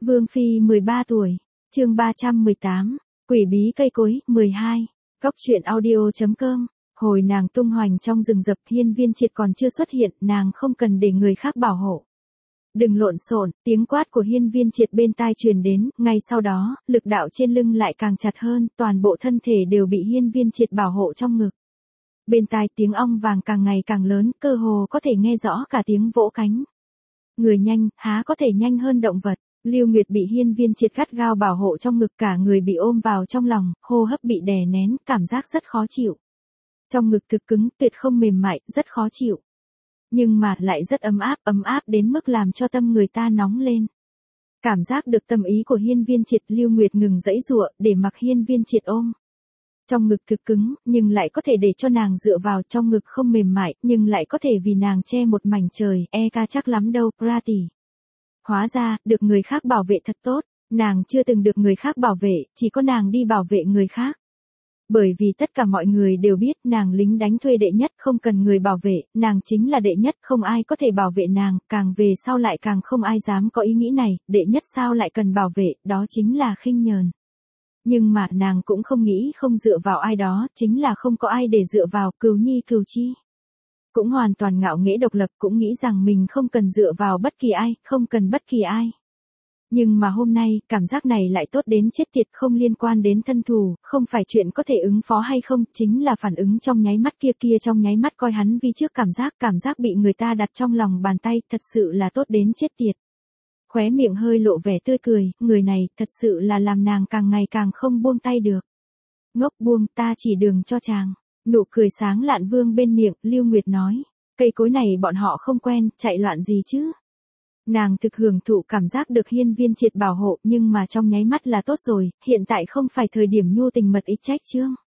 Vương Phi 13 tuổi, chương 318, Quỷ bí cây cối, 12, Góc truyện audio.com, hồi nàng tung hoành trong rừng rập Hiên Viên Triệt còn chưa xuất hiện, nàng không cần để người khác bảo hộ. Đừng lộn xộn, tiếng quát của Hiên Viên Triệt bên tai truyền đến, ngay sau đó, lực đạo trên lưng lại càng chặt hơn, toàn bộ thân thể đều bị Hiên Viên Triệt bảo hộ trong ngực. Bên tai tiếng ong vàng càng ngày càng lớn, cơ hồ có thể nghe rõ cả tiếng vỗ cánh. Người nhanh, há có thể nhanh hơn động vật. Lưu Nguyệt bị Hiên Viên Triệt gắt gao bảo hộ trong ngực, cả người bị ôm vào trong lòng, hô hấp bị đè nén, cảm giác rất khó chịu. Trong ngực thực cứng, tuyệt không mềm mại, rất khó chịu. Nhưng mà lại rất ấm áp đến mức làm cho tâm người ta nóng lên. Cảm giác được tâm ý của Hiên Viên Triệt, Lưu Nguyệt ngừng giãy giụa, để mặc Hiên Viên Triệt ôm. Trong ngực thực cứng, nhưng lại có thể để cho nàng dựa vào, trong ngực không mềm mại, nhưng lại có thể vì nàng che một mảnh trời, ca chắc lắm đâu, Prati. Hóa ra, được người khác bảo vệ thật tốt, nàng chưa từng được người khác bảo vệ, chỉ có nàng đi bảo vệ người khác. Bởi vì tất cả mọi người đều biết nàng lính đánh thuê đệ nhất, không cần người bảo vệ, nàng chính là đệ nhất, không ai có thể bảo vệ nàng, càng về sau lại càng không ai dám có ý nghĩ này, đệ nhất sao lại cần bảo vệ, đó chính là khinh nhờn. Nhưng mà nàng cũng không nghĩ không dựa vào ai đó, chính là không có ai để dựa vào, Cừu Nhi Cừu Chi. Cũng hoàn toàn ngạo nghễ độc lập, cũng nghĩ rằng mình không cần dựa vào bất kỳ ai, không cần bất kỳ ai. Nhưng mà hôm nay, cảm giác này lại tốt đến chết tiệt, không liên quan đến thân thù, không phải chuyện có thể ứng phó hay không, chính là phản ứng trong nháy mắt kia trong nháy mắt coi hắn vi trước cảm giác bị người ta đặt trong lòng bàn tay, thật sự là tốt đến chết tiệt. Khóe miệng hơi lộ vẻ tươi cười, người này, thật sự là làm nàng càng ngày càng không buông tay được. Ngốc buông, ta chỉ đường cho chàng. Nụ cười sáng lạn vương bên miệng, Lưu Nguyệt nói. Cây cối này bọn họ không quen, chạy loạn gì chứ. Nàng thực hưởng thụ cảm giác được Hiên Viên Triệt bảo hộ, nhưng mà trong nháy mắt là tốt rồi, hiện tại không phải thời điểm nhu tình mật ý trách chương.